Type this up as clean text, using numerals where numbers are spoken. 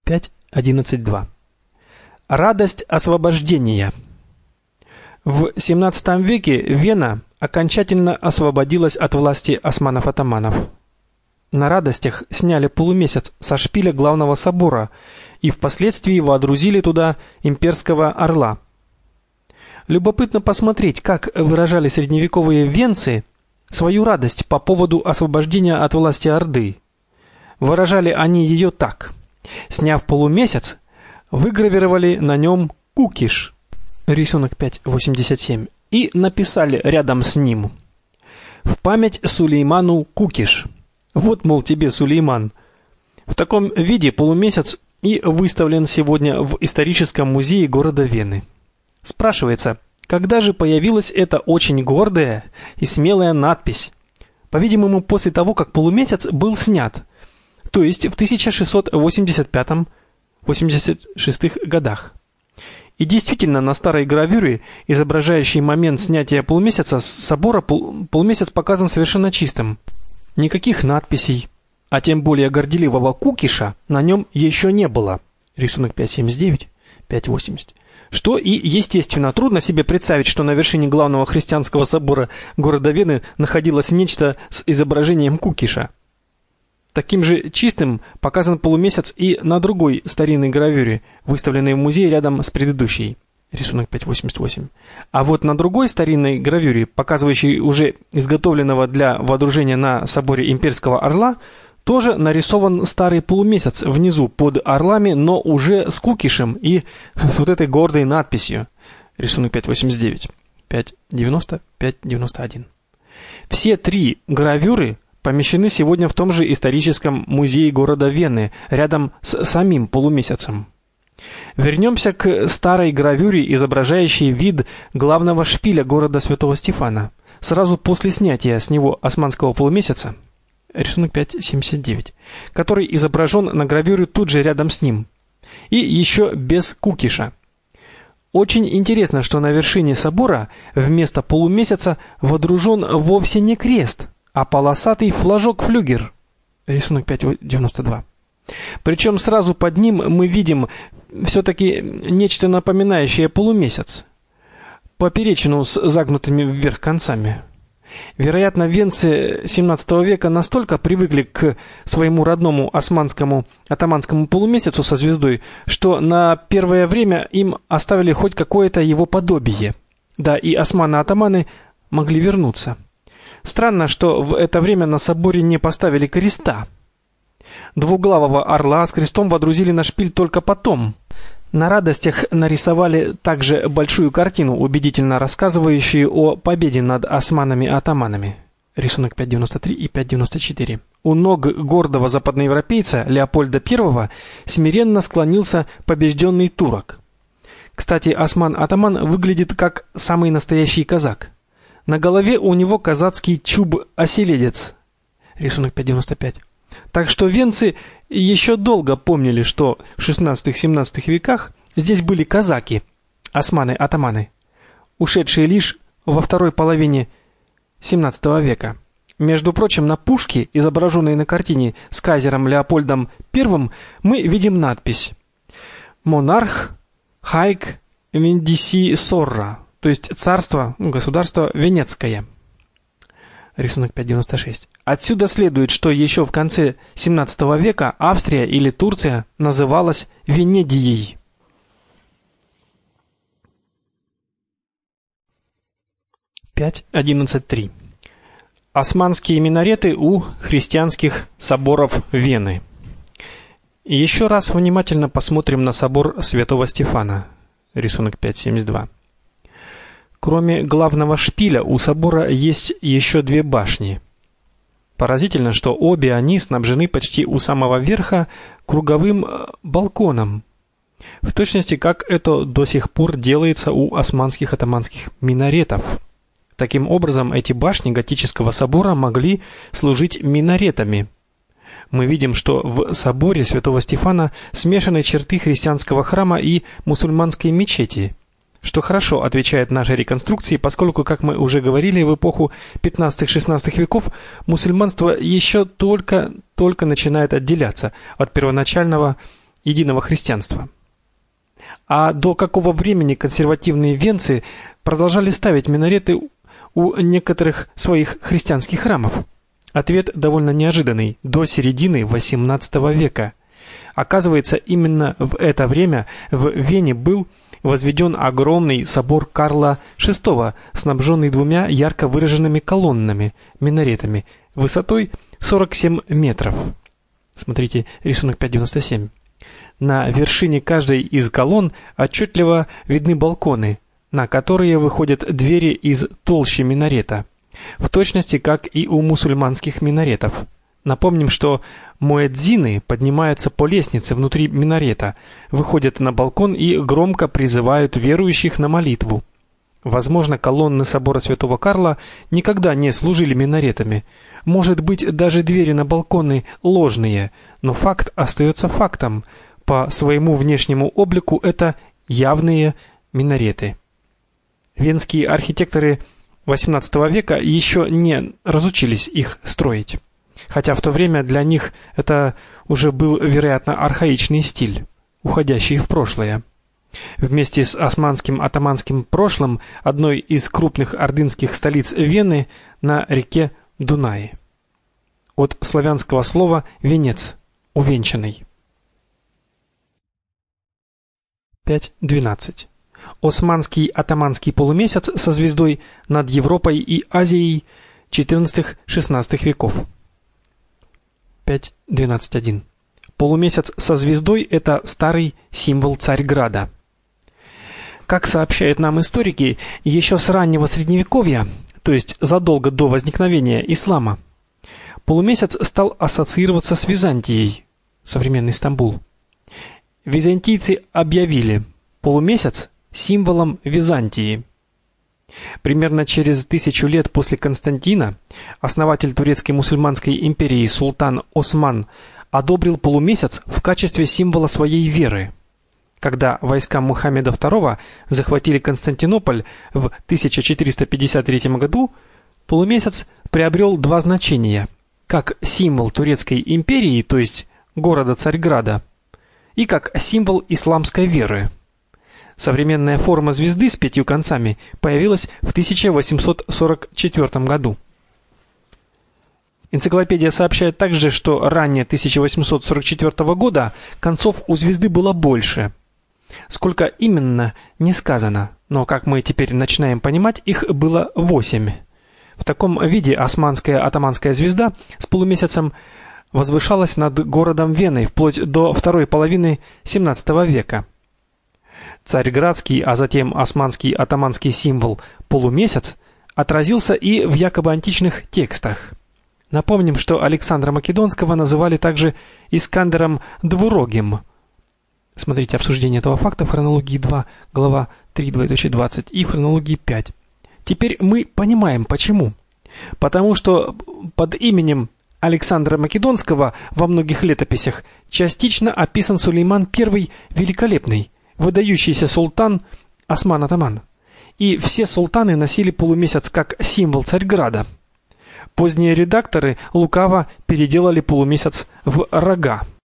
5.11.2. Радость освобождения. В XVII веке Вена окончательно освободилась от власти османов-атаманов. На радостях сняли полумесяц со шпиля главного собора и впоследствии водрузили туда имперского орла. Любопытно посмотреть, как выражали средневековые венцы свою радость по поводу освобождения от власти Орды. Выражали они ее так: сняв полумесяц, выгравировали на нем кукиш, рисунок 5.87, и написали рядом с ним: в память Сулейману кукиш. Вот, мол, тебе, Сулейман. В таком виде полумесяц и выставлен сегодня в историческом музее города Вены. Спрашивается, когда же появилась эта очень гордая и смелая надпись? По-видимому, после того, как полумесяц был снят, то есть в 1685-86 годах. И действительно, на старой гравюре, изображающей момент снятия полумесяца с собора, полумесяц показан совершенно чистым. Никаких надписей, а тем более горделивого кукиша на нем еще не было. Рисунок 5.79, 5.80. Что и, естественно, трудно себе представить, что на вершине главного христианского собора города Вены находилось нечто с изображением кукиша. Таким же чистым показан полумесяц и на другой старинной гравюре, выставленной в музее рядом с предыдущей. Рисунок 5.88. А вот на другой старинной гравюре, показывающей уже изготовленного для водружения на соборе имперского орла, тоже нарисован старый полумесяц внизу под орлами, но уже с кукишем и с вот этой гордой надписью. Рисунок 5.89, 5.90, 5.91. Все три гравюры помещены сегодня в том же историческом музее города Вены, рядом с самим полумесяцем. Вернемся к старой гравюре, изображающей вид главного шпиля города Святого Стефана, сразу после снятия с него османского полумесяца, рисунок 5.79, который изображен на гравюре тут же рядом с ним, и еще без кукиша. Очень интересно, что на вершине собора вместо полумесяца водружен вовсе не крест, а полосатый флажок-флюгер, рисунок 5.92. Причем сразу под ним мы видим все-таки нечто напоминающее полумесяц, поперечину с загнутыми вверх концами. Вероятно, венцы XVII века настолько привыкли к своему родному османскому атаманскому полумесяцу со звездой, что на первое время им оставили хоть какое-то его подобие. Да, и османы-атаманы могли вернуться. Странно, что в это время на соборе не поставили креста. Двуглавого орла с крестом водрузили на шпиль только потом. На радостях нарисовали также большую картину, убедительно рассказывающую о победе над османами-атаманами. Рисунок 5.93 и 5.94. У ног гордого западноевропейца Леопольда I смиренно склонился побежденный турок. Кстати, осман-атаман выглядит как самый настоящий казак. На голове у него казацкий чуб-оселедец. Рисунок 5.95. Так что венцы еще долго помнили, что в XVI-XVII веках здесь были казаки, османы-атаманы, ушедшие лишь во второй половине XVII века. Между прочим, на пушке, изображенной на картине с кайзером Леопольдом I, мы видим надпись «Монарх Хайк Вендиси Сорра», то есть царство, государство Венецкое. Рисунок 5.96. Отсюда следует, что еще в конце XVII века Австрия или Турция называлась Венедией. Пять 11.3. Османские минареты у христианских соборов Вены. Еще раз внимательно посмотрим на собор Святого Стефана. Рисунок 5.72. Кроме главного шпиля у собора есть еще две башни. Поразительно, что обе они снабжены почти у самого верха круговым балконом, в точности как это до сих пор делается у османских атаманских минаретов. Таким образом, эти башни готического собора могли служить минаретами. Мы видим, что в соборе Святого Стефана смешаны черты христианского храма и мусульманской мечети, что хорошо отвечает нашей реконструкции, поскольку, как мы уже говорили, в эпоху 15-16 веков мусульманство еще только начинает отделяться от первоначального единого христианства. А до какого времени консервативные венцы продолжали ставить минареты у некоторых своих христианских храмов? Ответ довольно неожиданный – до середины XVIII века. Оказывается, именно в это время в Вене был возведен огромный собор Карла VI, снабженный двумя ярко выраженными колоннами, минаретами, высотой 47 метров. Смотрите рисунок 5.97. На вершине каждой из колонн отчетливо видны балконы, на которые выходят двери из толщи минарета, в точности как и у мусульманских минаретов. Напомним, что муэдзины поднимаются по лестнице внутри минарета, выходят на балкон и громко призывают верующих на молитву. Возможно, колонны собора Святого Карла никогда не служили минаретами. Может быть, даже двери на балконы ложные, но факт остается фактом. По своему внешнему облику это явные минареты. Венские архитекторы XVIII века еще не разучились их строить, хотя в то время для них это уже был, вероятно, архаичный стиль, уходящий в прошлое. Вместе с османским атаманским прошлым одной из крупных ордынских столиц Вены на реке Дунае. От славянского слова «венец» – увенчанный. 5.12. Османский атаманский полумесяц со звездой над Европой и Азией XIV-XVI веков. 5.12.1. Полумесяц со звездой – это старый символ Царьграда. Как сообщают нам историки, еще с раннего Средневековья, то есть задолго до возникновения ислама, полумесяц стал ассоциироваться с Византией, современный Стамбул. Византийцы объявили полумесяц символом Византии. Примерно через 1000 лет после Константина основатель турецкой мусульманской империи султан Осман одобрил полумесяц в качестве символа своей веры. Когда войска Мухаммеда II захватили Константинополь в 1453 году, полумесяц приобрел два значения: как символ турецкой империи, то есть города Царьграда, и как символ исламской веры. Современная форма звезды с 5 концами появилась в 1844 году. Энциклопедия сообщает также, что ранее 1844 года концов у звезды было больше. Сколько именно, не сказано, но, как мы теперь начинаем понимать, их было 8. В таком виде османская атаманская звезда с полумесяцем возвышалась над городом Веной вплоть до второй половины XVII века. Царьградский, а затем османский атаманский символ полумесяц отразился и в якобы античных текстах. Напомним, что Александра Македонского называли также Искандером Двурогим. Смотрите обсуждение этого факта в хронологии 2, глава 3:20 и в хронологии 5. Теперь мы понимаем почему. Потому что под именем Александра Македонского во многих летописях частично описан Сулейман I Великолепный, выдающийся султан Осман-атаман. И все султаны носили полумесяц как символ Царьграда. Поздние редакторы лукаво переделали полумесяц в рога.